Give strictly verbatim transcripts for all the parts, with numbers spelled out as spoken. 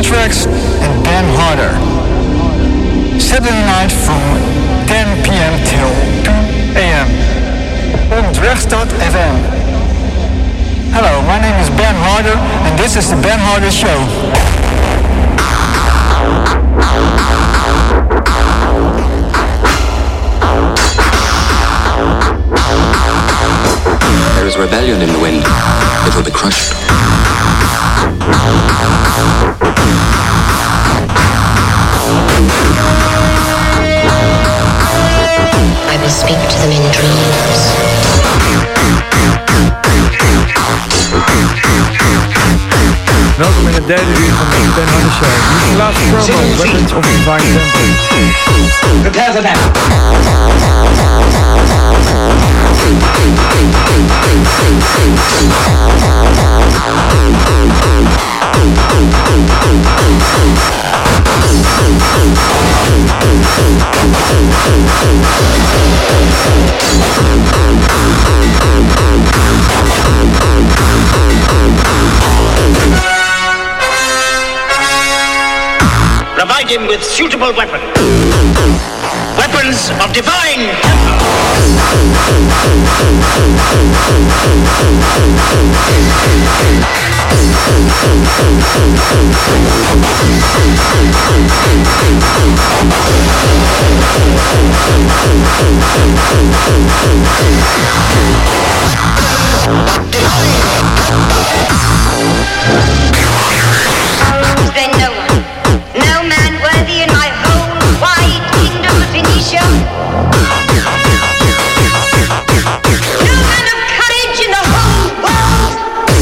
Anthrax and Ben Harder. Saturday night from ten p.m. till two a.m. on Drechtstad F M. Hello, my name is Ben Harder and this is the Ben Harder Show. There is rebellion in the wind. It will be crushed. I will speak to them in dreams. Welkom in het derde uur van de Ben Harder Show. Dit is de laatste promo, Weapons of Divine Temple. Prepare the map. Provide him with suitable weapons. Weapons of divine temper. Then no one, no man worthy in my whole wide kingdom of Phoenicia. No man of courage in the whole world.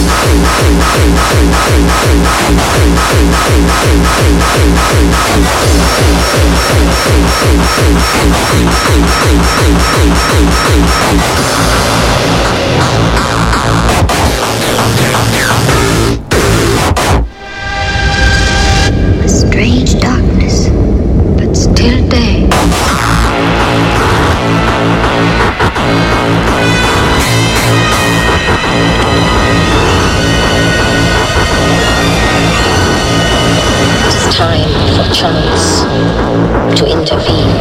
A strange darkness, but still day. It is time for chance to intervene.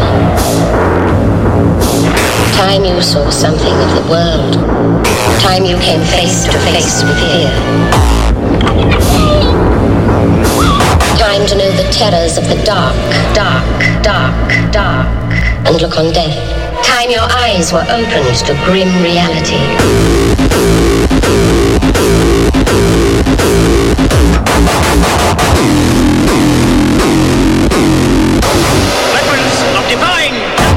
Time you saw something of the world. Time you came face to face with fear. Time to know the terrors of the dark, dark, dark, dark, and look on death. Time your eyes were opened to grim reality. Weapons of divine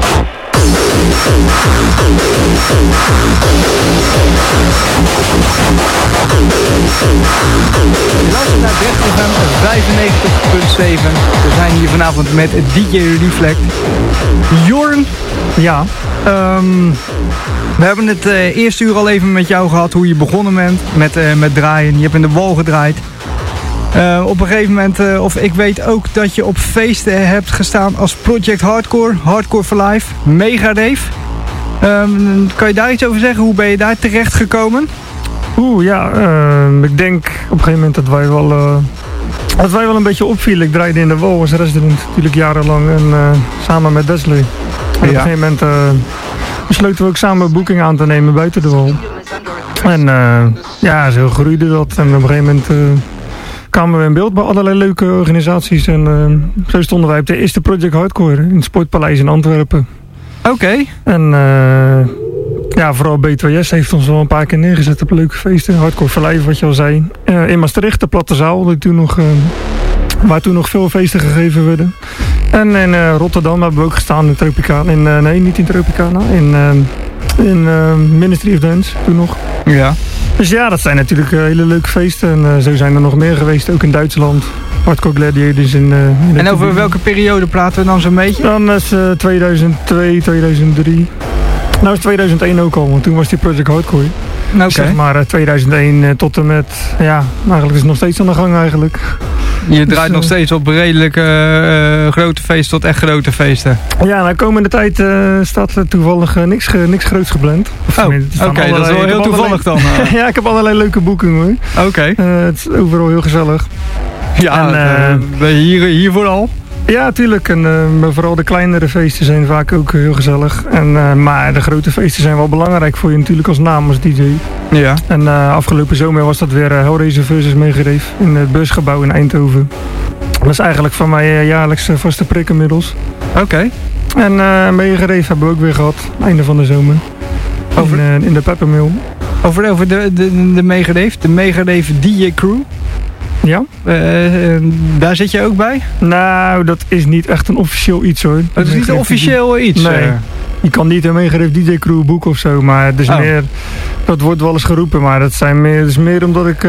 Luister naar Drecht F M vijfennegentig punt zeven. We zijn hier vanavond met D J Reflect. Jorn, ja, um, we hebben het uh, eerste uur al even met jou gehad hoe je begonnen bent met, uh, met draaien. Je hebt in de wal gedraaid. Uh, op een gegeven moment, uh, of ik weet ook dat je op feesten hebt gestaan als Project Hardcore, Hardcore for Life, Mega Rave. Um, kan je daar iets over zeggen? Hoe ben je daar terecht gekomen? Oeh, ja, uh, ik denk op een gegeven moment dat wij wel, uh, dat wij wel een beetje opvielen. Ik draaide in de Wol als resident natuurlijk jarenlang en uh, samen met Desley. En ja. Op een gegeven moment uh, besloten we ook samen boeking aan te nemen buiten de Wol. En uh, ja, zo groeide dat en op een gegeven moment uh, kwamen we in beeld bij allerlei leuke organisaties. En uh, zo stonden wij op de eerste Project Hardcore in het Sportpaleis in Antwerpen. Oké. Okay. En uh, ja, vooral B twee S heeft ons wel een paar keer neergezet op leuke feesten. Hardcore for Life, wat je al zei. Uh, in Maastricht, de Platte Zaal, die toen nog, uh, waar toen nog veel feesten gegeven werden. En in uh, Rotterdam hebben we ook gestaan in Tropicana. In, uh, nee, niet in Tropicana. In, uh, in uh, Ministry of Dance, toen nog. Ja. Dus ja, dat zijn natuurlijk uh, hele leuke feesten. En uh, zo zijn er nog meer geweest, ook in Duitsland. Hardcore Gladiators in, uh, in En over welke periode praten we dan zo'n beetje? Dan is uh, tweeduizend twee, tweeduizend drie. Nou is tweeduizend één ook al, want toen was die Project Hardcore. Oké. Okay. Zeg maar uh, tweeduizend één uh, tot en met, ja, eigenlijk is het nog steeds aan de gang eigenlijk. Je draait dus, nog steeds op redelijk uh, grote feesten tot echt grote feesten. Ja, nou komende tijd uh, staat er toevallig uh, niks, ge, niks groots gepland. Oh, oké, okay, dat is wel heel toevallig allerlei, dan. Uh. Ja, ik heb allerlei leuke boekingen hoor. Oké. Okay. Uh, het is overal heel gezellig. Ja, en, uh, hier, hier vooral. Ja, tuurlijk. En uh, vooral de kleinere feesten zijn vaak ook heel gezellig. En, uh, maar de grote feesten zijn wel belangrijk voor je natuurlijk als naam, als D J. Ja. En uh, afgelopen zomer was dat weer uh, Hellraiser versus Megadeth in het busgebouw in Eindhoven. Dat is eigenlijk van mij uh, jaarlijks uh, vaste prik inmiddels. Oké. Okay. En uh, Megadeth hebben we ook weer gehad, einde van de zomer. Over, in, uh, in de Peppermill. Over, over de, de, de Megadeth, de Megadeth D J Crew. Ja. Uh, daar zit je ook bij? Nou, dat is niet echt een officieel iets hoor. Dat is niet een officieel iets? Nee. Uh. Je kan niet een Megadeth D J Crew boeken of zo, maar het is oh. meer... Dat wordt wel eens geroepen, maar dat, zijn meer, dat is meer omdat ik... Uh,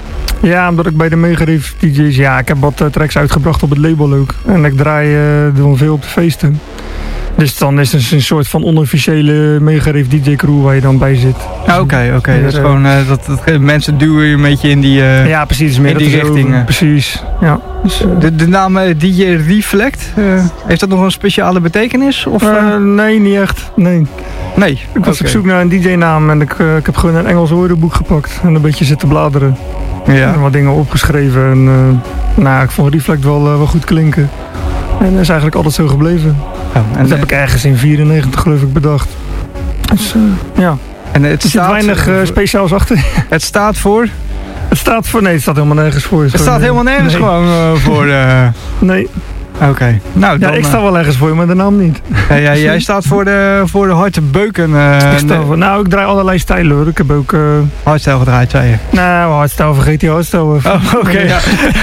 ja, omdat ik bij de Megadeth D J's... Ja, ik heb wat uh, tracks uitgebracht op het label ook. En ik draai uh, veel op de feesten. Dus dan is het een soort van onofficiële Megadeth D J Crew waar je dan bij zit. Oké, oké. Okay, okay. Dat is gewoon uh, dat, dat mensen duwen je een beetje in die uh, ja, precies, meer in die richting. Uh. Precies. Ja. Dus, uh, de, de naam uh, D J Reflect, uh, heeft dat nog een speciale betekenis? Of, uh? Uh, nee, niet echt. Nee. Nee. Ik was okay. op zoek naar een D J naam en ik, uh, ik heb gewoon een Engels woordenboek gepakt en een beetje zitten bladeren. Ja. En wat dingen opgeschreven. En, uh, nou, ik vond Reflect wel, uh, wel goed klinken. En dat is eigenlijk altijd zo gebleven. Oh, en dat heb ik ergens in vierennegentig geloof ik bedacht. Dus uh, ja. En het er staat zit weinig uh, speciaals achter. Het staat voor? Het staat voor, nee het staat helemaal nergens voor. Het, het staat helemaal nergens nee. gewoon uh, voor? Uh... Nee. Oké. Okay. Nou, ja, ik sta wel ergens voor, maar de naam niet. Ja, ja, jij staat voor de, voor de harde beuken. Uh, ik sta voor, nou, ik draai allerlei stijlen hoor. Ik heb ook... Uh... Hardstyle gedraaid, zei je? Nou, hardstyle, vergeet die hardstyle. Oh, oké. Okay, ja.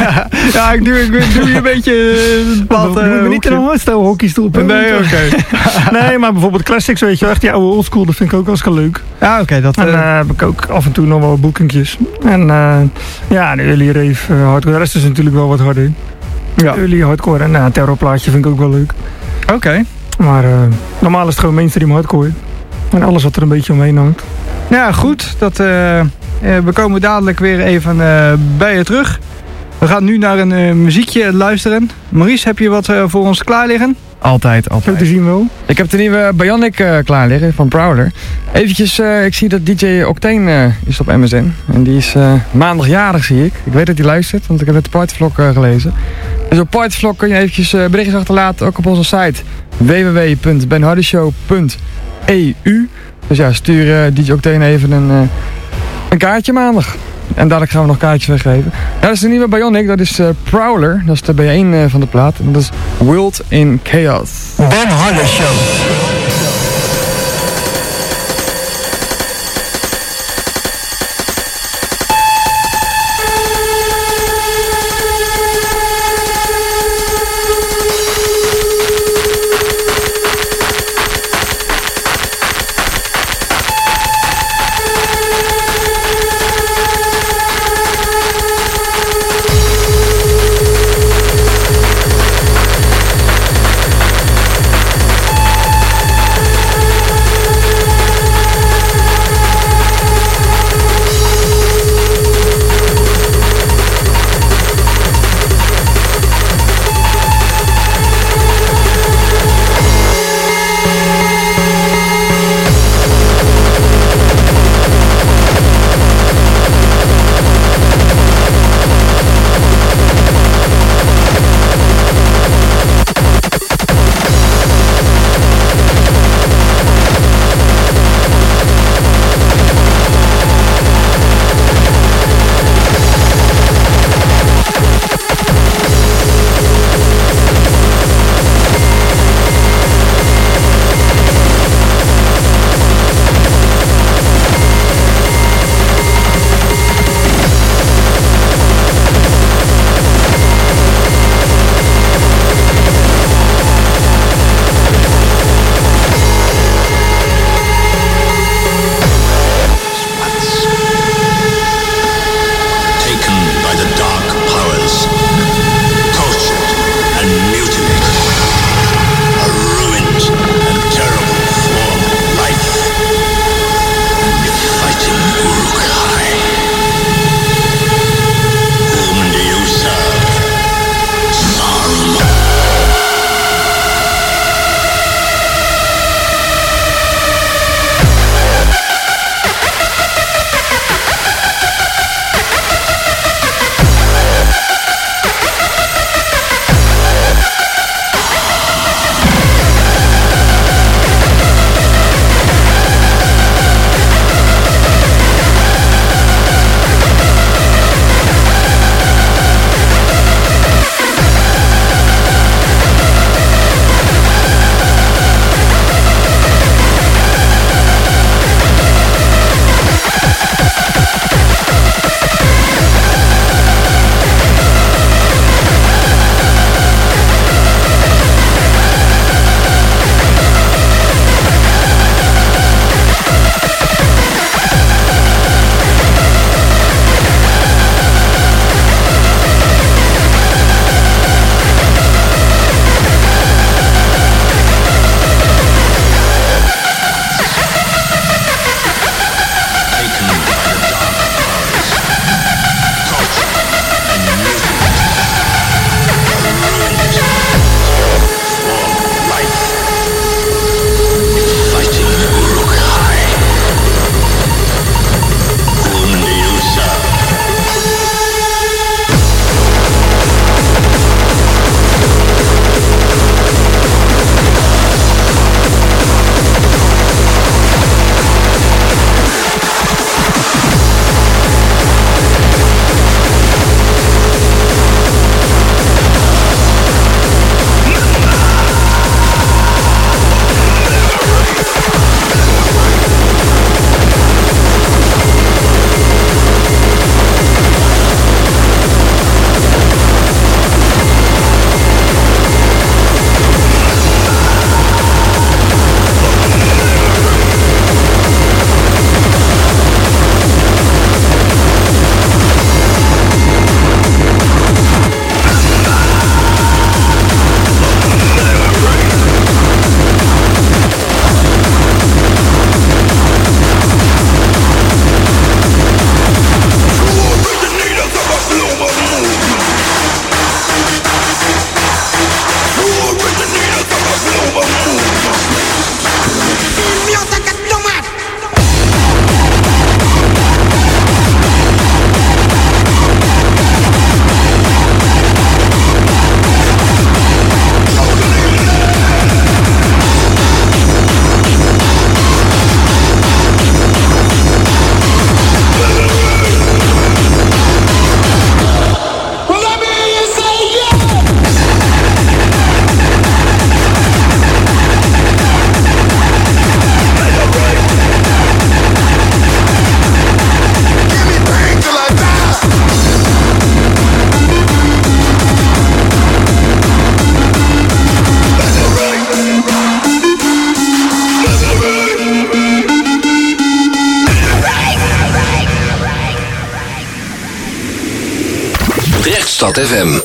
ja, ik doe, ik doe je een beetje... Uh, plat, uh, uh, niet in een hardstyle hockeystoel. Nee, oké. Okay. Nee, maar bijvoorbeeld classics, weet je wel. Echt die oude oldschool, dat vind ik ook hartstikke leuk. Ja, oké. Okay, en uh, uh, heb ik ook af en toe nog wel boekingjes. En uh, ja, de early rave, uh, hardcore. De rest is natuurlijk wel wat harder. Ja. Early hardcore en nou, een terrorplaatje vind ik ook wel leuk. Oké. Okay. Maar uh, normaal is het gewoon mainstream hardcore. En alles wat er een beetje omheen hangt. Ja, goed. Dat, uh, we komen dadelijk weer even uh, bij je terug. We gaan nu naar een uh, muziekje luisteren. Maurice, heb je wat uh, voor ons klaar liggen? Altijd, altijd. Zo te zien wel. Ik heb de nieuwe Bionic uh, klaar liggen van Prowler. Eventjes, uh, ik zie dat D J Octane uh, is op M S N. En die is uh, maandagjarig, zie ik. Ik weet dat hij luistert, want ik heb het Partyvlog uh, gelezen. Dus op Partyvlog kun je eventjes uh, berichtjes achterlaten, ook op onze site w w w punt ben hardy show punt e u. Dus ja, stuur uh, D J Octane even een, uh, een kaartje maandag. En dadelijk gaan we nog kaartjes weggeven. Ja, dat is de nieuwe Bionic, dat is uh, Prowler. Dat is de B één uh, van de plaat. En dat is World in Chaos. Ben Hardy Show. F M.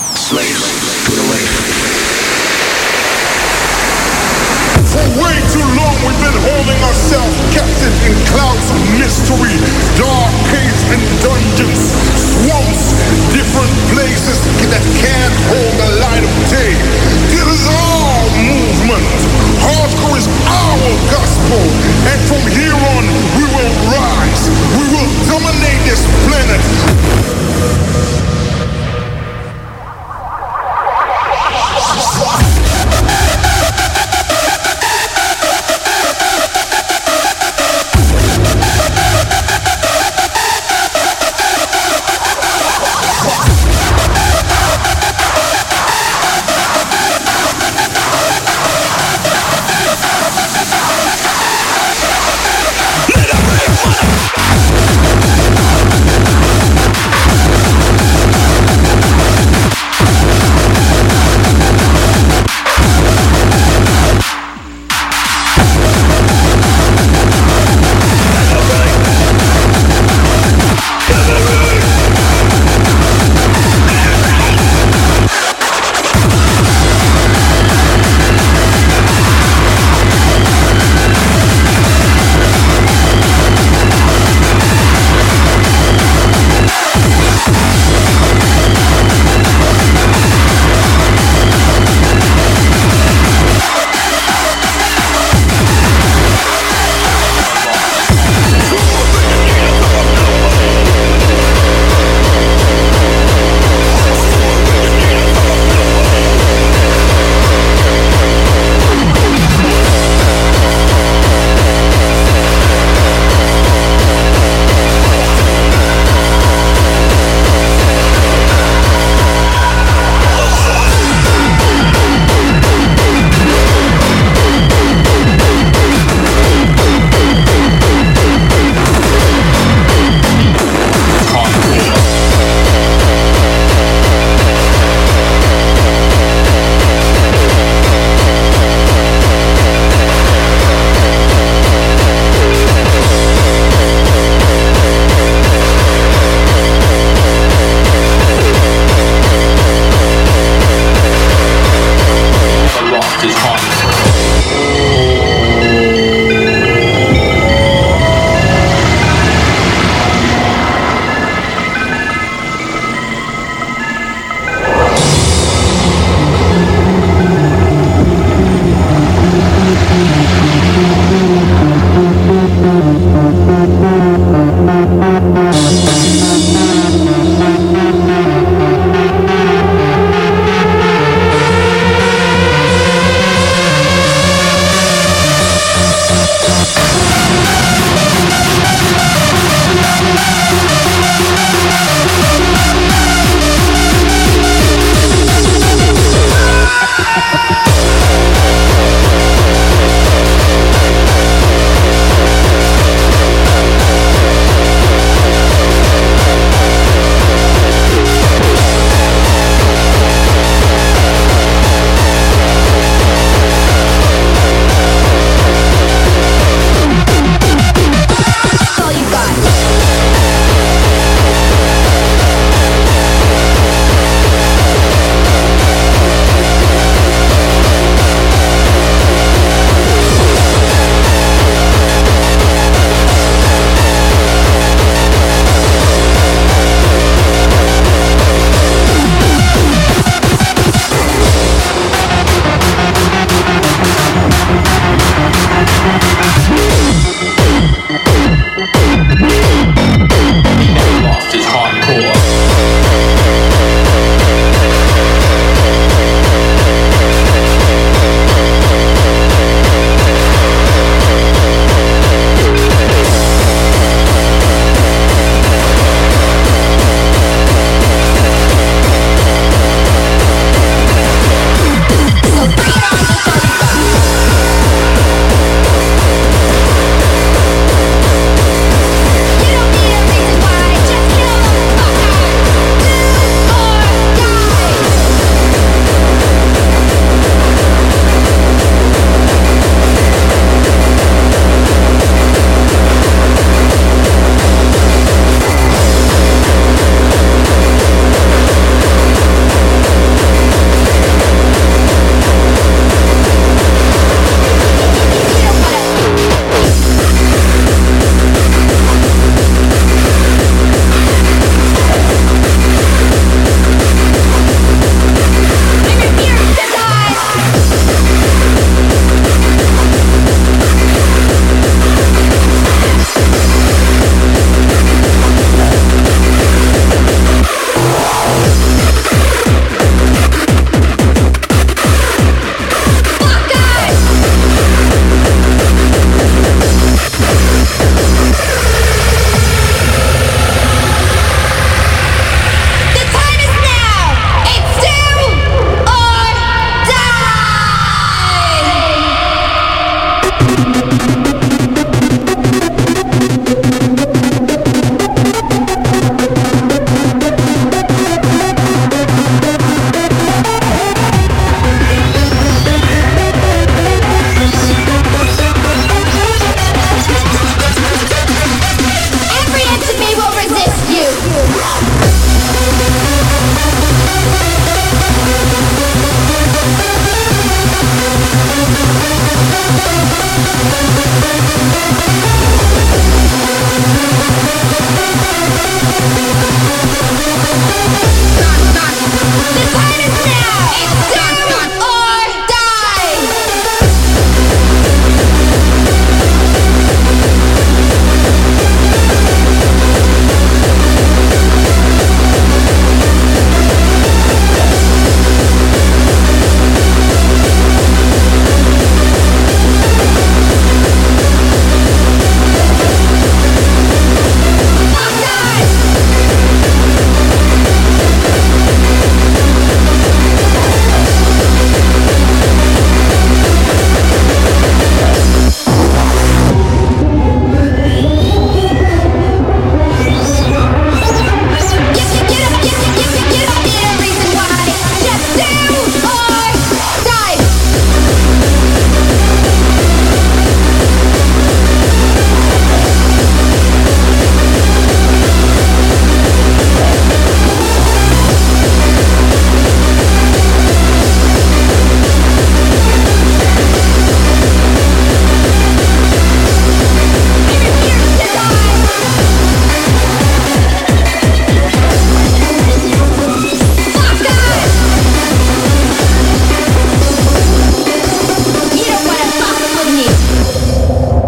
For way too long we've been holding ourselves captive in clouds of mystery, dark caves and dungeons, swamps, different places that can't hold the light of day. This is our movement. Hardcore is our gospel, and from here on we will rise. We will dominate this planet.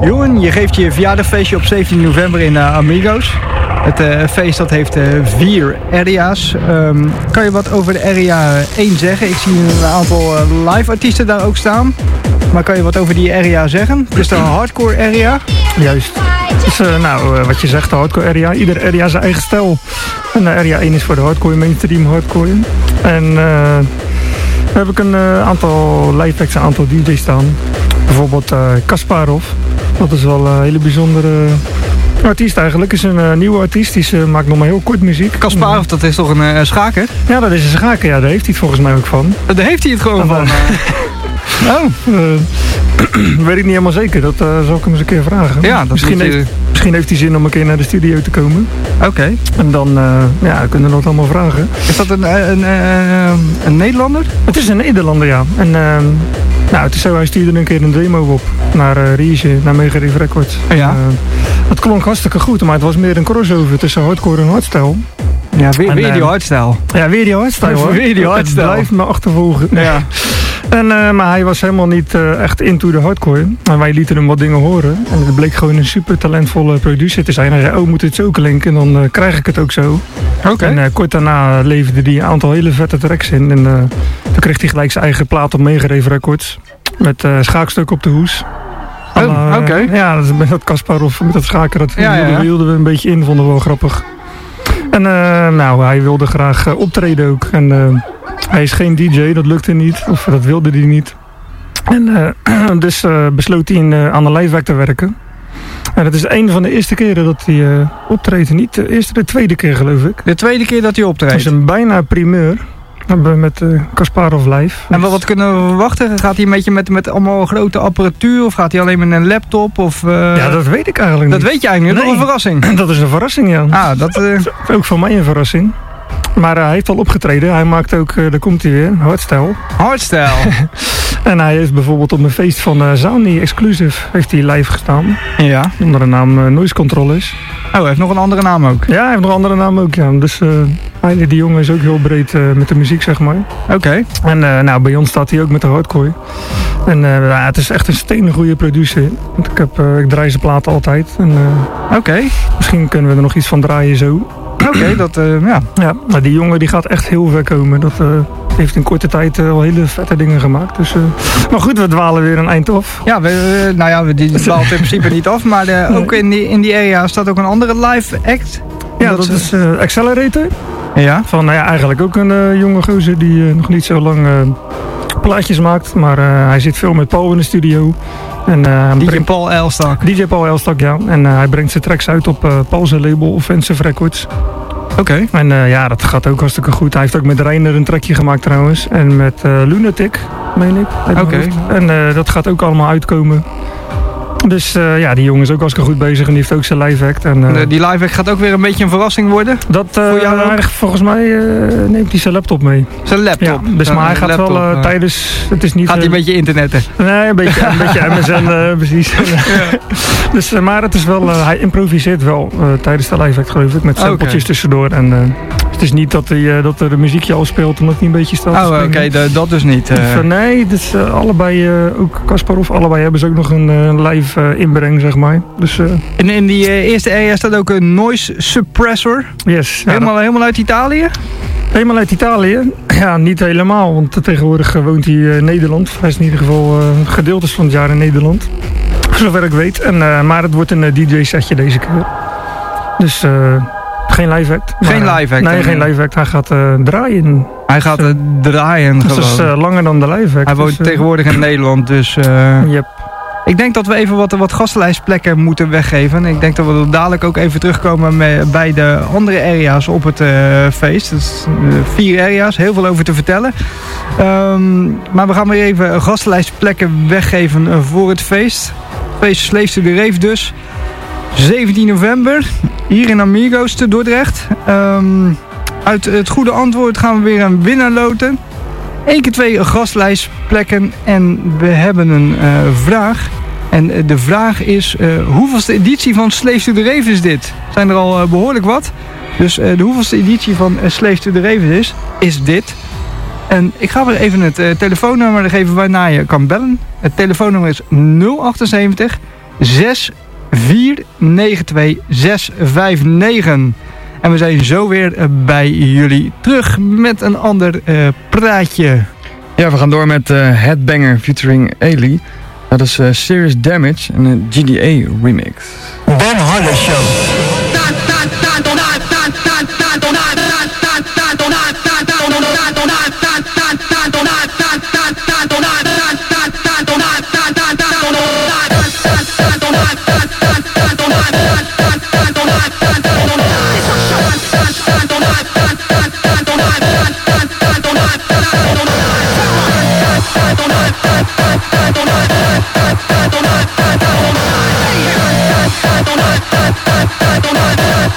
Jorn, je geeft je verjaardagfeestje op zeventien november in uh, Amigos. Het uh, feest dat heeft uh, vier area's. Um, kan je wat over de area één zeggen? Ik zie een aantal uh, live artiesten daar ook staan. Maar kan je wat over die area zeggen? Het is de hardcore area. Juist. Dus uh, nou, uh, wat je zegt, de hardcore area. Ieder area zijn eigen stijl. En uh, area één is voor de hardcore, mainstream hardcore. En uh, dan heb ik een uh, aantal live acts, een aantal D J's staan. Bijvoorbeeld uh, Kasparov. Dat is wel een hele bijzondere artiest eigenlijk. Is een uh, nieuwe artiest. Die uh, maakt nog maar heel kort muziek. Kasparov, dat is toch een uh, schaker? Ja, dat is een schaker. Ja, daar heeft hij het volgens mij ook van. Daar heeft hij het gewoon van. Oh, uh, weet ik niet helemaal zeker. Dat uh, zal ik hem eens een keer vragen. Ja, dat misschien, je... heeft, misschien heeft hij zin om een keer naar de studio te komen. Oké. Okay. En dan uh, ja, kunnen we dat allemaal vragen. Is dat een, een, een, een Nederlander? Het is een Nederlander, ja. En, uh, nou, het is zo, hij stuurde een keer een demo op naar uh, Riege, naar Megareef Records. Ja. Uh, het klonk hartstikke goed, maar het was meer een crossover tussen hardcore en hardstyle. Ja, weer, en, weer die uh, hardstyle. Ja, weer die hardstyle hoor. Weer die hardstyle. Het blijft me achtervolgen. Ja. En, uh, maar hij was helemaal niet uh, echt into de hardcore. En wij lieten hem wat dingen horen. En het bleek gewoon een super talentvolle producer te zijn. Hij zei, oh, moet het zo klinken? En dan uh, krijg ik het ook zo. Oké. Okay. En uh, kort daarna leverde hij een aantal hele vette tracks in. En uh, toen kreeg hij gelijk zijn eigen plaat op Megareef Records. Met uh, schaakstuk op de hoes. Oh, oké. Okay. Uh, ja, met dat Kasparov, met dat schaken, dat ja, hielden, ja. hielden we een beetje in. Vonden we wel grappig. En uh, nou, hij wilde graag uh, optreden ook. En uh, hij is geen D J, dat lukte niet. Of dat wilde hij niet. En uh, dus uh, besloot hij in, uh, aan de livewerk te werken. En dat is een van de eerste keren dat hij uh, optreedt. Niet de eerste, de tweede keer geloof ik. De tweede keer dat hij optreedt? Het is een bijna primeur. Met uh, Kasparov live. En wat, wat kunnen we verwachten? Gaat hij een beetje met, met allemaal grote apparatuur? Of gaat hij alleen met een laptop? Of, uh... Ja, dat weet ik eigenlijk dat niet. Dat weet je eigenlijk niet. Nee. Dat is een verrassing. Dat is een verrassing, ja. Ah, dat, uh... dat is ook voor mij een verrassing. Maar uh, hij heeft al opgetreden. Hij maakt ook, uh, daar komt hij weer, hardstyle. Hardstyle. En hij heeft bijvoorbeeld op een feest van uh, Zani Exclusive heeft hij live gestaan. Ja. Onder de naam uh, Noise Controllers. Oh, hij heeft nog een andere naam ook? Ja, hij heeft nog een andere naam ook, ja. Dus uh, hij, die jongen is ook heel breed uh, met de muziek, zeg maar. Oké. Okay. En uh, nou, bij ons staat hij ook met de hardcore. En uh, ja, het is echt een steengoede producer. Want ik, heb, uh, ik draai zijn platen altijd. Uh, Oké. Okay. Misschien kunnen we er nog iets van draaien zo. Oké, okay, dat, uh, ja. Ja, maar die jongen die gaat echt heel ver komen. Dat uh, heeft in korte tijd uh, al hele vette dingen gemaakt. Dus, uh, maar goed, we dwalen weer een eind af. Ja, we, uh, nou ja, we die dwaalt in principe niet af. Maar uh, nee. ook in die, in die area staat ook een andere live act. Ja, dat, dat is uh, Accelerator. Ja. Van, nou ja, eigenlijk ook een uh, jonge gozer die uh, nog niet zo lang uh, plaatjes maakt. Maar uh, hij zit veel met Paul in de studio. En, uh, D J brengt... Paul Elstak. D J Paul Elstak, ja. En uh, hij brengt zijn tracks uit op uh, Paul's label, Offensive Records. Oké. Okay. En uh, ja, dat gaat ook hartstikke goed. Hij heeft ook met Reiner een trackje gemaakt trouwens. En met uh, Lunatic, meen ik. Oké. Okay. En uh, dat gaat ook allemaal uitkomen. Dus uh, ja, die jongen is ook hartstikke goed bezig en die heeft ook zijn live act. En, uh, die live act gaat ook weer een beetje een verrassing worden? Dat, uh, voor jou uh, volgens mij uh, neemt hij zijn laptop mee. Zijn laptop? Ja, dus uh, maar hij gaat laptop, wel uh, uh, tijdens... Het is niet, gaat hij uh, een beetje internetten? Nee, een beetje, een beetje M S N, uh, precies. Ja. Dus, uh, maar het is wel, uh, hij improviseert wel uh, tijdens de live act geloof ik, met sampletjes okay. tussendoor. En, uh, het is niet dat, hij, uh, dat er een muziekje al speelt omdat hij een beetje staat Oh, oké, okay, dat dus niet. Uh... Of, uh, nee, dus, uh, allebei, uh, ook Kasparov, allebei hebben ze ook nog een uh, live uh, inbreng, zeg maar. Dus, uh... in, in die uh, eerste area staat ook een noise suppressor. Yes. Ja, helemaal, dat... helemaal uit Italië? Helemaal uit Italië? Ja, niet helemaal, want tegenwoordig woont hij in Nederland. Hij is in ieder geval uh, gedeeltes van het jaar in Nederland. Zover ik weet. En, uh, maar het wordt een uh, D J-setje deze keer. Dus... Uh, Geen live act. Maar, geen live act? Nee, geen live act. Hij gaat uh, draaien. Hij gaat uh, draaien dus gewoon. Dat is uh, langer dan de live act. Hij woont dus, uh, tegenwoordig in Nederland, dus... Uh, yep. Ik denk dat we even wat, wat gastenlijstplekken moeten weggeven. Ik denk dat we dadelijk ook even terugkomen met, bij de andere area's op het uh, feest. Dat is, uh, vier area's, heel veel over te vertellen. Um, maar we gaan weer even gastenlijstplekken weggeven uh, voor het feest. Het feest Slaves to the Rave dus. zeventien november, hier in Amigos te Dordrecht. Um, uit het goede antwoord gaan we weer een winnaar loten. Eén keer twee gastlijstplekken en we hebben een uh, vraag. En de vraag is, uh, hoeveelste editie van Slaves to the Rave is dit? Zijn er al uh, behoorlijk wat. Dus uh, de hoeveelste editie van uh, Slaves to the Rave is, is dit. En ik ga weer even het uh, telefoonnummer geven waarna je kan bellen. Het telefoonnummer is nul achtzeventig zes vier negen twee zes vijf negen. En we zijn zo weer uh, bij jullie terug met een ander uh, praatje. Ja, we gaan door met uh, Headbanger featuring Ailey. Dat is uh, Serious Damage en een G D A remix. Ben Harder Show. Don't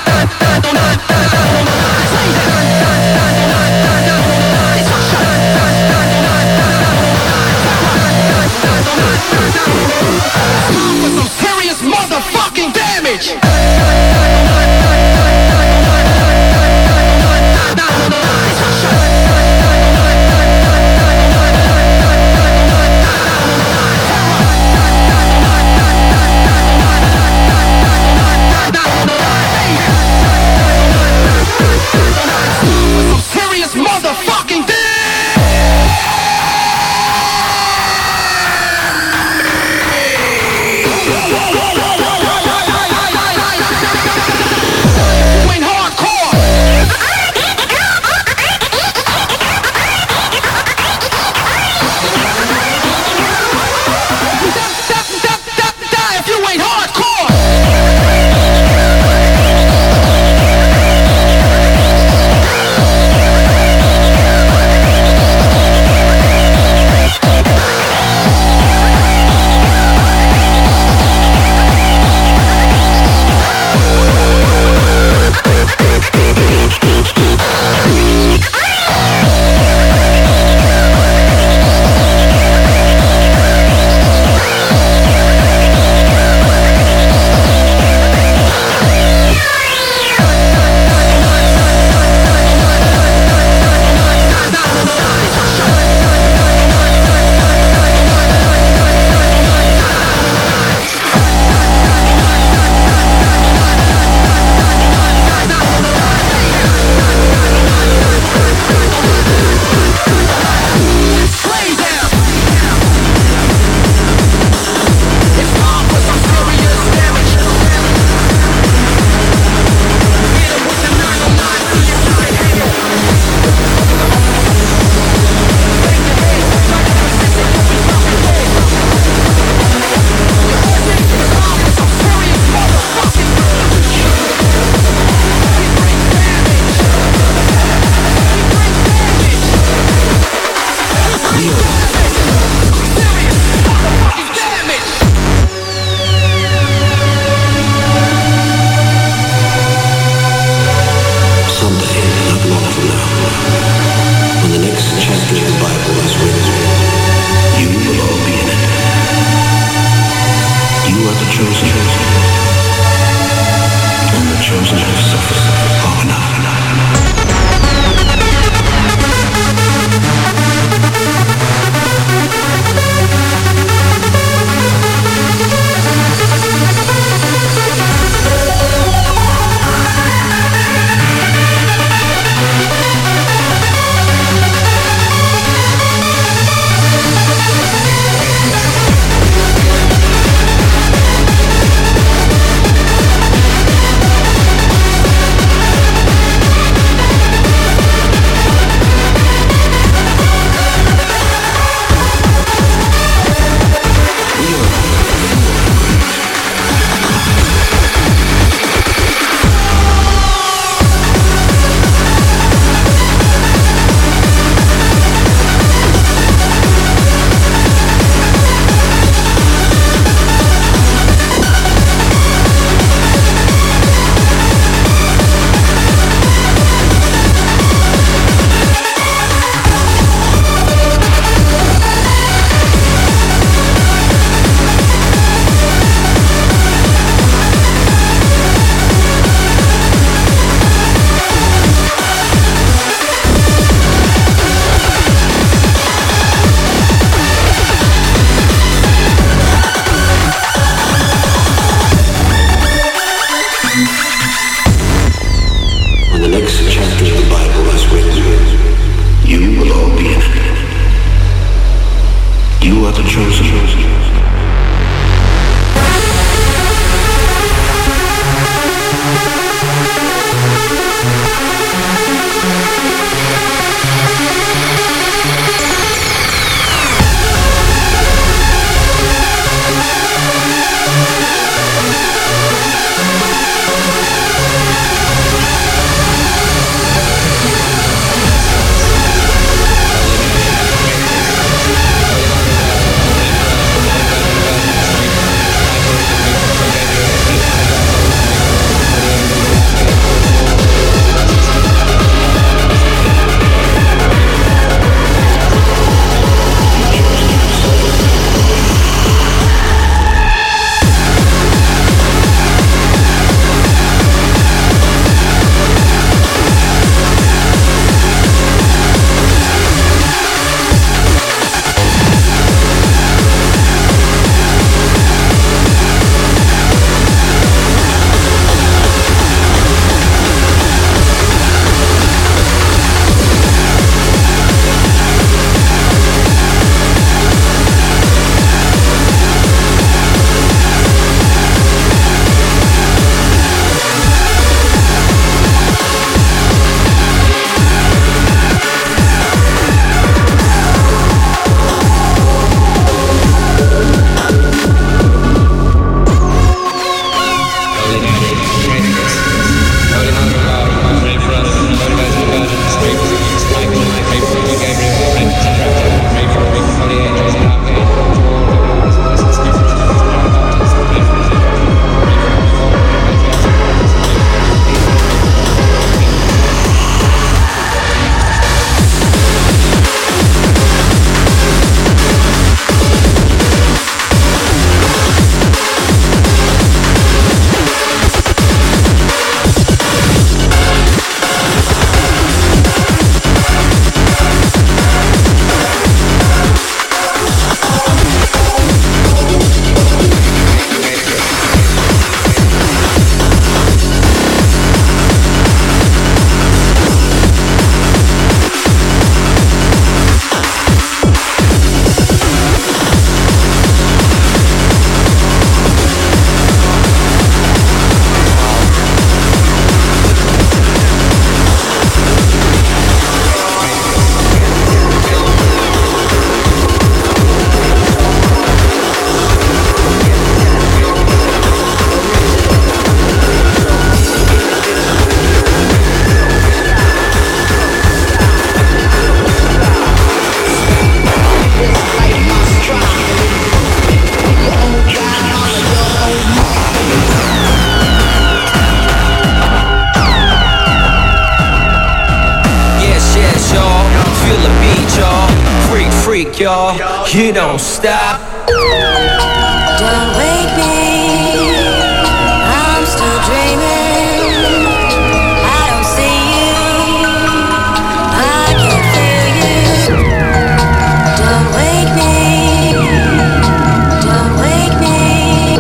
freak, y'all. You don't stop. Don't wake me, I'm still dreaming. I don't see you, I can't feel you. Don't wake me, don't wake me,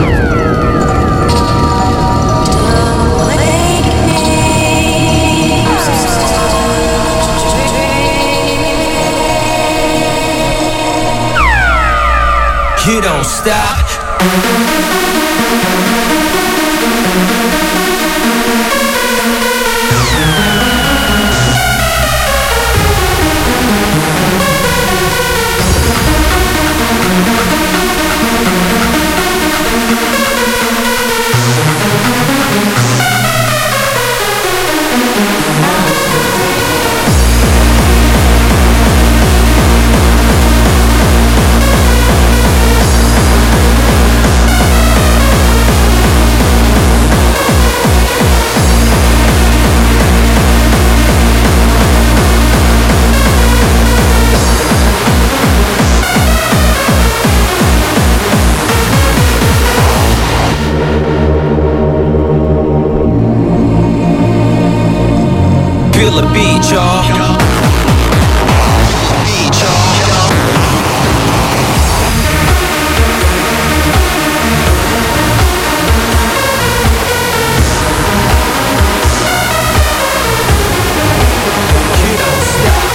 don't wake me. You don't stop. Feel the beat, y'all. Beat, y'all. You don't stop.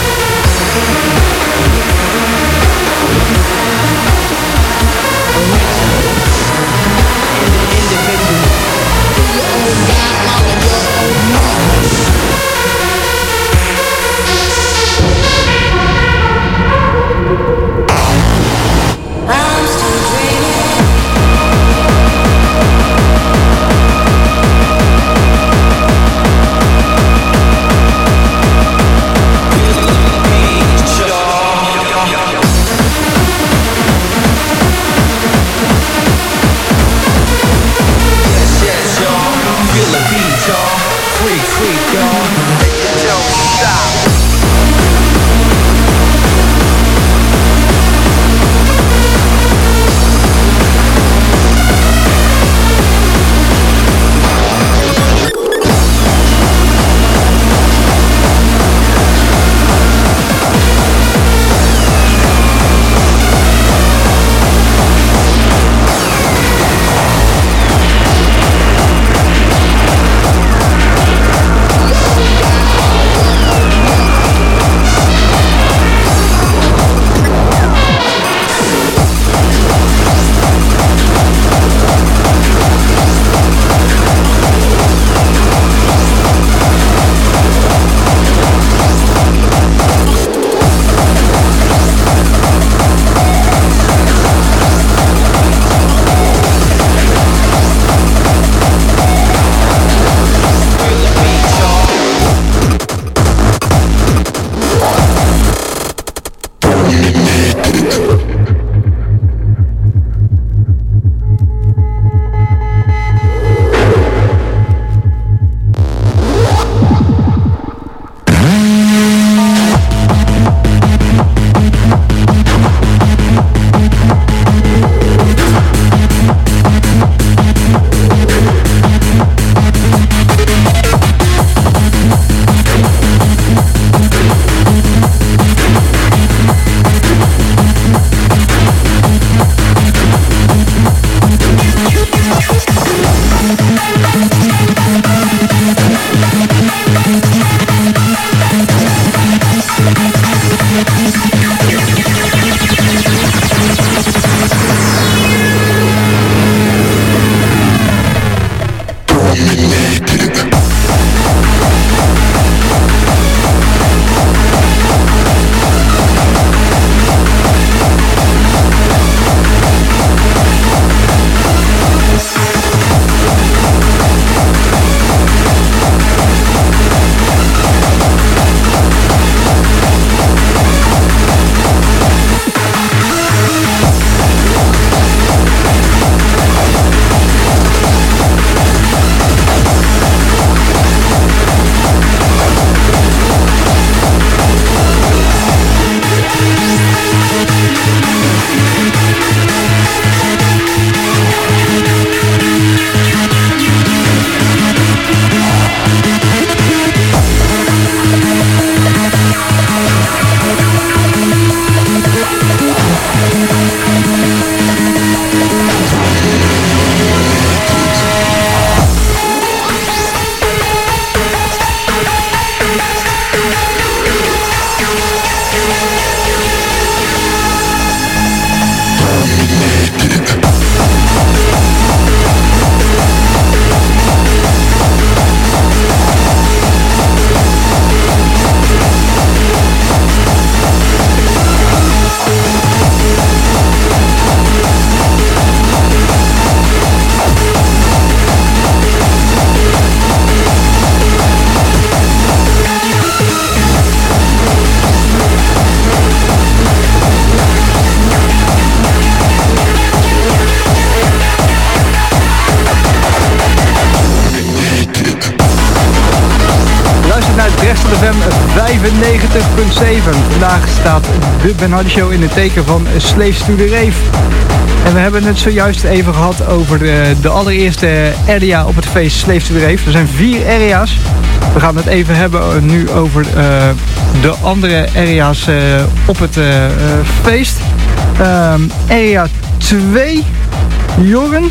negentig punt zeven. Vandaag staat de Ben Hardy Show in het teken van Slaves to the Rave. En we hebben het zojuist even gehad over de, de allereerste area op het feest Slaves to the Rave. Er zijn vier area's. We gaan het even hebben nu over uh, de andere area's uh, op het uh, uh, feest. Um, area twee, Jorgen.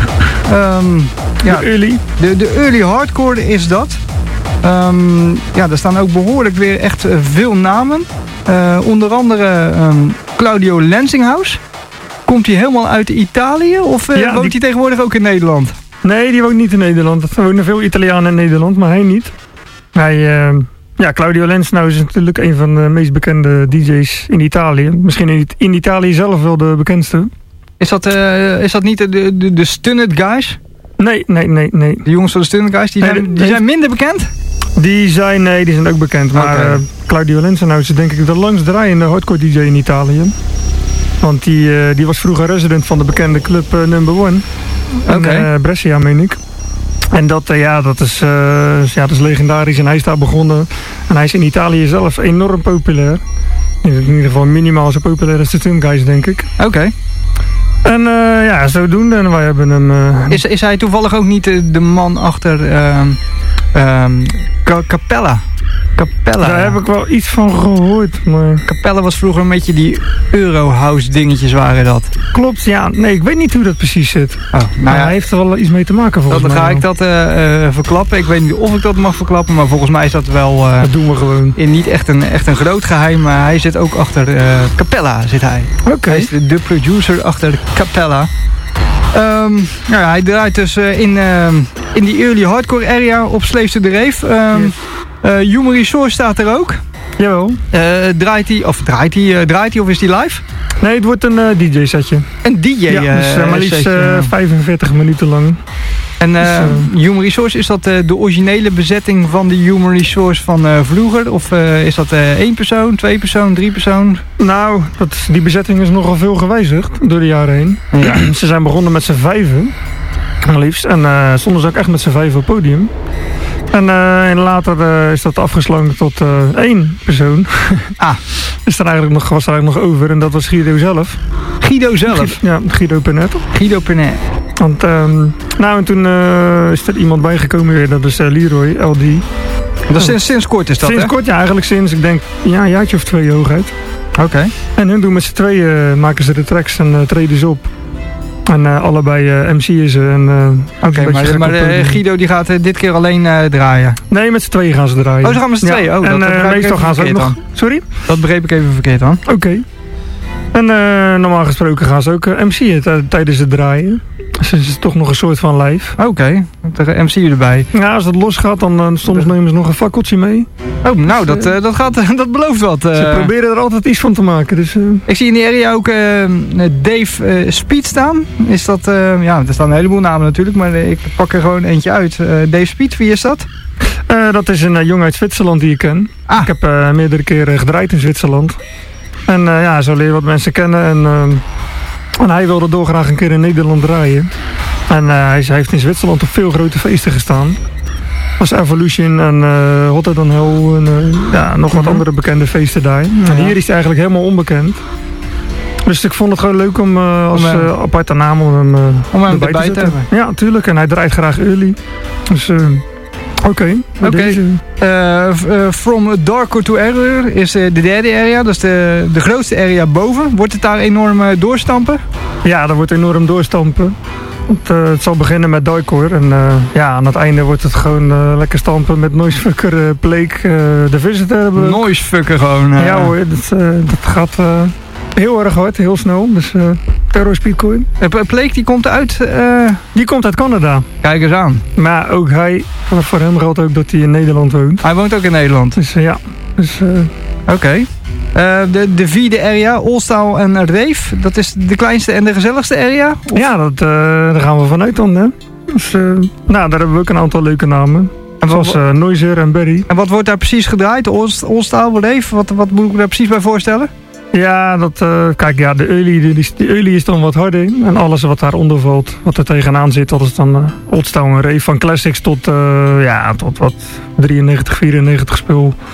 Um, ja, de early. De, de early hardcore is dat. Um, ja, er staan ook behoorlijk weer echt uh, veel namen. Uh, onder andere um, Claudio Lensinghaus. Komt hij helemaal uit Italië of uh, ja, woont die... hij tegenwoordig ook in Nederland? Nee, die woont niet in Nederland. Er wonen veel Italianen in Nederland, maar hij niet. Hij, uh, ja, Claudio Lensinghaus is natuurlijk een van de meest bekende D J's in Italië. Misschien in, in Italië zelf wel de bekendste. Is dat, uh, is dat niet de, de, de Stunned Guys? Nee, nee, nee, nee. De jongens van de Stunned Guys, die, nee, zijn, die zijn minder bekend? Die zijn, nee, die zijn ook bekend. Maar okay. uh, Claudio Lensinghaus is denk ik de langst draaiende hardcore D J in Italië. Want die, uh, die was vroeger resident van de bekende club uh, Number One. In okay. uh, Brescia, meen ik. En dat, uh, ja, dat, is, uh, ja, dat is legendarisch. En hij is daar begonnen. En hij is in Italië zelf enorm populair. In ieder geval minimaal zo populair als de Stunned Guys, denk ik. Oké. Okay. En uh, ja, zodoende. En wij hebben hem... Uh, is, is hij toevallig ook niet de, de man achter uh, um, Capella? Capella. Daar heb ik wel iets van gehoord. Maar... Capella was vroeger een beetje die Eurohouse dingetjes waren dat. Klopt, ja. Nee, ik weet niet hoe dat precies zit. Oh, nou maar ja, hij heeft er wel iets mee te maken volgens dan mij. Dan ga ik dat uh, uh, verklappen. Ik weet niet of ik dat mag verklappen, maar volgens mij is dat wel... Uh, dat doen we gewoon. In niet echt een, echt een groot geheim, maar hij zit ook achter uh, Capella, zit hij. Oké. Okay. Hij is de, de producer achter Capella. Um, ja, hij draait dus uh, in, uh, in die early hardcore area op Slaves to the Rave. Um, yes. Uh, Human Resource staat er ook. Jawel. Uh, draait hij, of draait hij, uh, draait hij of is hij live? Nee, het wordt een uh, D J-setje. Een D J ja, dus, uh, maar liefst uh, vijfenveertig minuten lang. En uh, dus, uh, Human Resource, is dat uh, de originele bezetting van de Human Resource van uh, vroeger? Of uh, is dat uh, één persoon, twee persoon, drie persoon? Nou, dat, die bezetting is nogal veel gewijzigd door de jaren heen. Ja. Ze zijn begonnen met z'n vijven. Liefst. En uh, stonden ze ook echt met z'n vijven op het podium. En, uh, en later uh, is dat afgeslankt tot uh, één persoon. Ah. Is er eigenlijk nog, was er eigenlijk nog over. En dat was Guido zelf. Guido zelf? Guido, ja, Guido Pernet. Guido Pernet. Want, um, nou en toen uh, is er iemand bijgekomen weer. Dat is uh, Leroy, L D. Dat is sinds, sinds kort is dat, Sinds hè? kort, ja. Eigenlijk sinds, ik denk, ja, een jaartje of twee hooguit. Oké. Okay. En hun doen met z'n tweeën, uh, maken ze de tracks en uh, treden ze op. En uh, allebei uh, M C'en ze. Uh, Oké, okay, maar, maar uh, Guido die gaat uh, dit keer alleen uh, draaien? Nee, met z'n tweeën gaan ze draaien. Oh, ze gaan met z'n tweeën? Ja. Oh, en dat, uh, dat meestal gaan ze ook nog... Dan. Sorry? Dat begreep ik even verkeerd dan. Oké. Okay. En uh, normaal gesproken gaan ze ook uh, M C'en tijdens het draaien. Dus het is toch nog een soort van live. Oké, okay. M C erbij. Ja, als het los gaat, dan uh, soms nemen ze nog een fakkeltje mee. Oh, nou, dat, uh, dat, gaat, dat belooft wat. Uh. Ze proberen er altijd iets van te maken. Dus, uh... Ik zie in die area ook uh, Dave uh, Speed staan. Is dat, uh, ja, er staan een heleboel namen natuurlijk, maar uh, ik pak er gewoon eentje uit. Uh, Dave Speed, wie is dat? Uh, dat is een uh, jongen uit Zwitserland die ik ken. Ah. Ik heb uh, meerdere keren gedraaid in Zwitserland. En uh, ja, zo leer je wat mensen kennen. En, uh, en hij wilde dolgraag een keer in Nederland draaien. En uh, hij heeft in Zwitserland op veel grote feesten gestaan. Als Evolution en uh, Hotter Than Hell en uh, ja, nog wat andere bekende feesten daar. Ja. En hier is hij eigenlijk helemaal onbekend. Dus ik vond het gewoon leuk om uh, als uh, aparte naam om hem, uh, om hem erbij, erbij te, te hebben. Ja, natuurlijk. En hij draait graag early. Dus uh, oké. Okay, okay. uh, uh, From Darker to Error is uh, de derde area. Dat is de, de grootste area boven. Wordt het daar enorm uh, doorstampen? Ja, dat wordt enorm doorstampen. Want, uh, het zal beginnen met Darkcore. En uh, ja, aan het einde wordt het gewoon uh, lekker stampen met Noisefucker, uh, Plague, uh, de Visitor. Noisefucker gewoon. Uh. Ja hoor, dat, uh, dat gaat uh, heel erg hard, heel snel. Dus uh, Terror Speedcoin. Uh, Plague die komt uit? Uh... Die komt uit Canada. Kijk eens aan. Maar ook hij, voor hem geldt ook dat hij in Nederland woont. Hij woont ook in Nederland? Dus uh, ja. Dus, uh, Oké. Okay. Uh, de, de vierde area, Allstyle en Rave, dat is de kleinste en de gezelligste area? Of? Ja, dat, uh, daar gaan we vanuit dan. Hè? Dus, uh, nou, daar hebben we ook een aantal leuke namen. En zoals uh, Noiser en Barry. En wat wordt daar precies gedraaid? Allstyle, Rave, wat, wat moet ik daar precies bij voorstellen? Ja, dat, uh, kijk, ja, de early, de, de early is dan wat harder. En alles wat daaronder valt, wat er tegenaan zit, dat is dan uh, Oldstyle en Rave. Van classics tot, uh, ja, tot wat drieënnegentig, vierennegentig spul.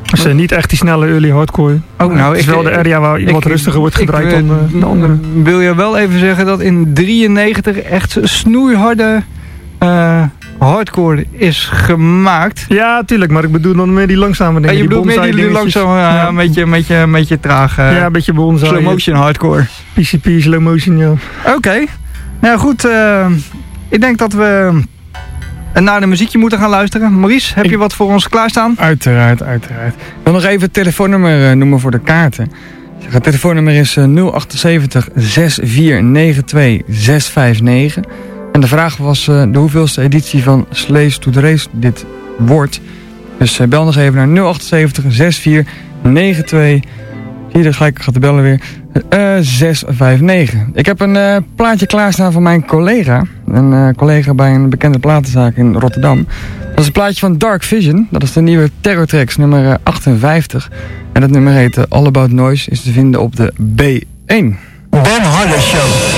Dat is uh, niet echt die snelle early hardcore. Oh, nou, het is ik, wel de area waar je wat rustiger wordt gedraaid ik, dan uh, de andere. Wil je wel even zeggen dat in drieënnegentig echt snoeiharde uh, hardcore is gemaakt? Ja, tuurlijk, maar ik bedoel dan meer die langzame dingen. En je bedoelt meer die, die langzame, uh, ja. een beetje, een beetje, een beetje traag. Uh, ja, een beetje bonsai. Slow motion hardcore. P C P, slow motion, ja. Oké. Okay. Nou goed, uh, ik denk dat we naar de muziekje moeten gaan luisteren. Maurice, heb ik, je wat voor ons klaarstaan? Uiteraard, uiteraard. Ik wil nog even het telefoonnummer uh, noemen voor de kaarten. Het telefoonnummer is uh, nul achtenzeventig zes vier negen twee zes vijf negen. En de vraag was uh, de hoeveelste editie van Slaves to the Race dit wordt. Dus uh, bel nog even naar nul achtenzeventig zes vier negen twee. Hier gelijk gaat de bellen weer. Uh, zes vijf negen. Ik heb een uh, plaatje klaarstaan van mijn collega. Een uh, collega bij een bekende platenzaak in Rotterdam. Dat is een plaatje van Dark Vision. Dat is de nieuwe Terror Tracks nummer uh, achtenvijftig. En dat nummer heet uh, All About Noise. Is te vinden op de B één. Ben Harder Show.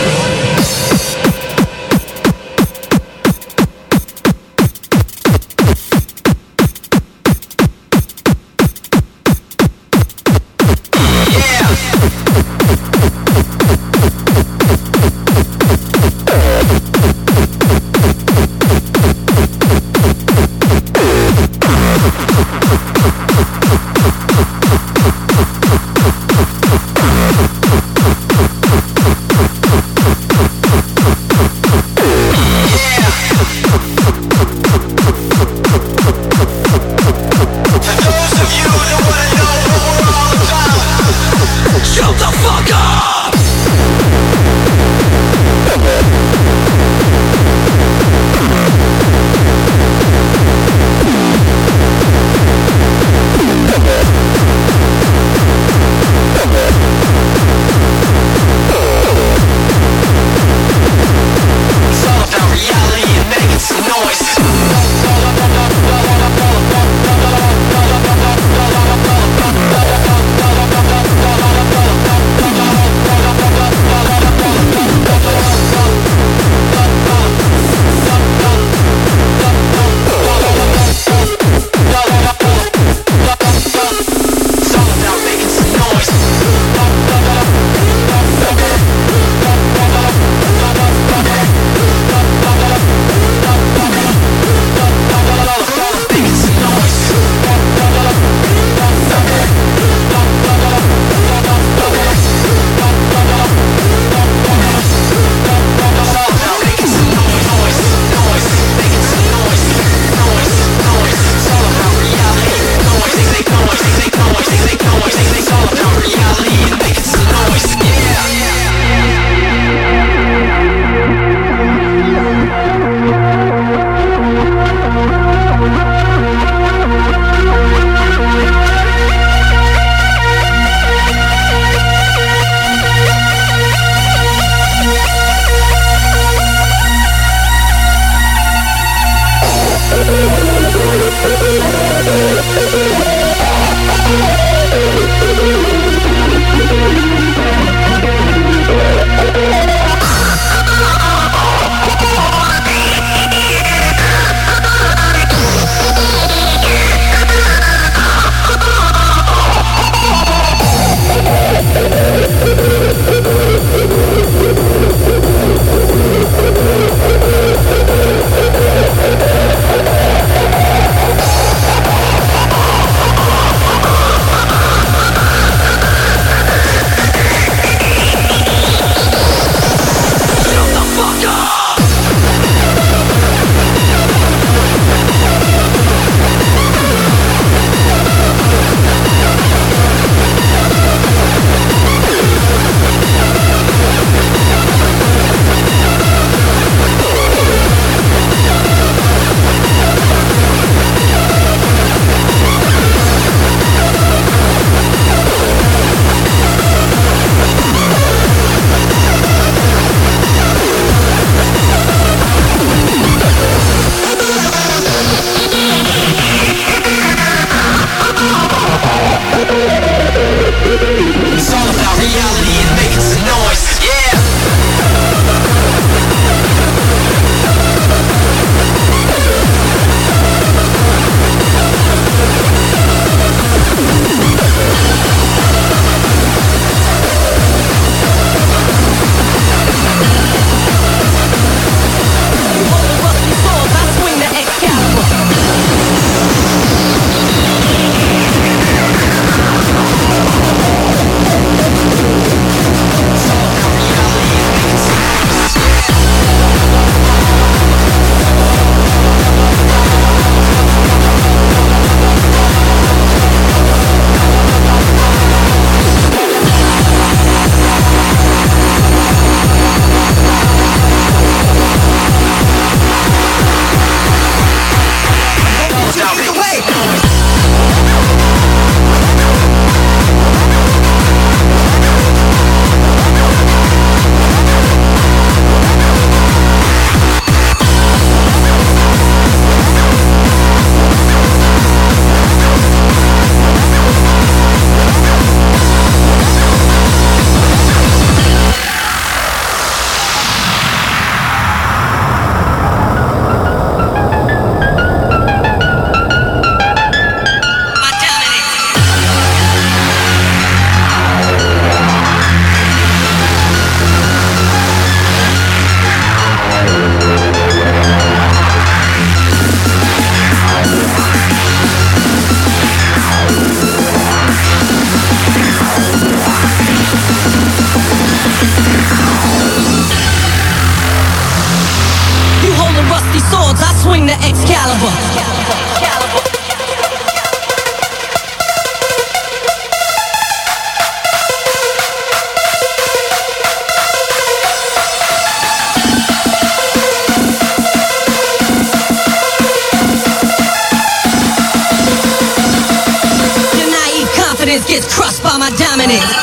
dominate.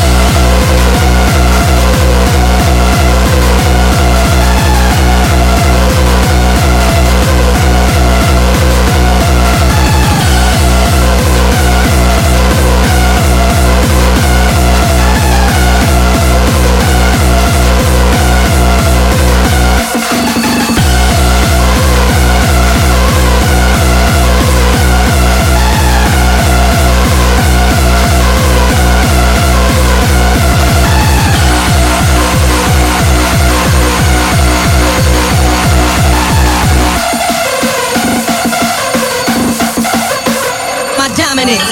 Dominate.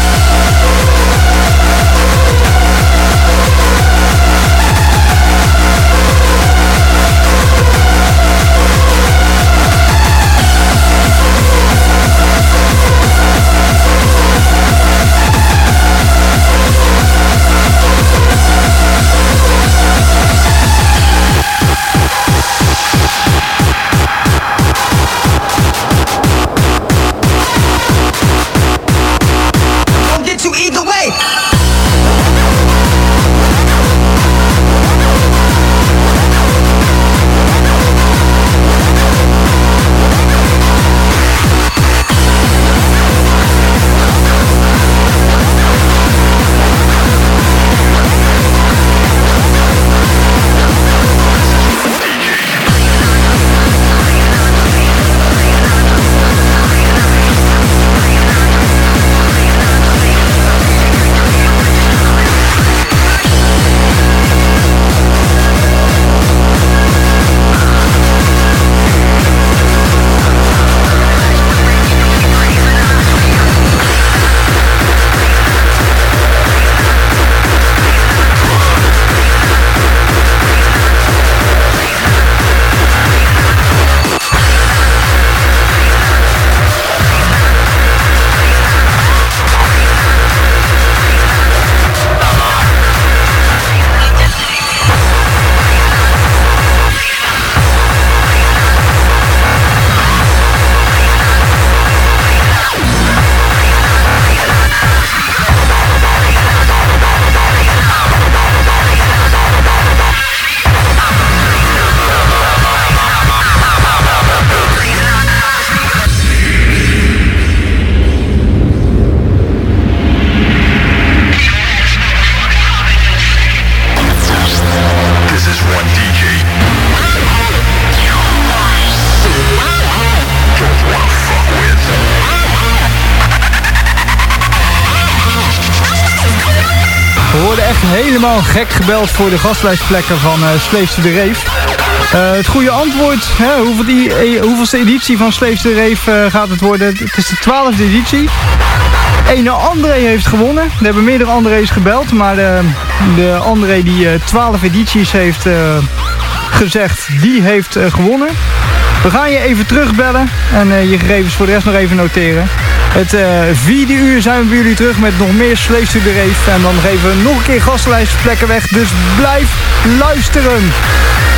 Helemaal gek gebeld voor de gastlijstplekken van uh, Slaves to the Rave. Uh, het goede antwoord, hè, hoeveel die, eh, hoeveelste editie van Slaves to the Rave uh, gaat het worden? Het is de twaalfde editie. Ene André heeft gewonnen. Er hebben meerdere André's gebeld, maar de, de André die uh, twaalf edities heeft uh, gezegd, die heeft uh, gewonnen. We gaan je even terugbellen en uh, je gegevens voor de rest nog even noteren. Het uh, vierde uur zijn we bij jullie terug met nog meer Slaves to the Rave. En dan geven we nog een keer gastlijstplekken weg, dus blijf luisteren.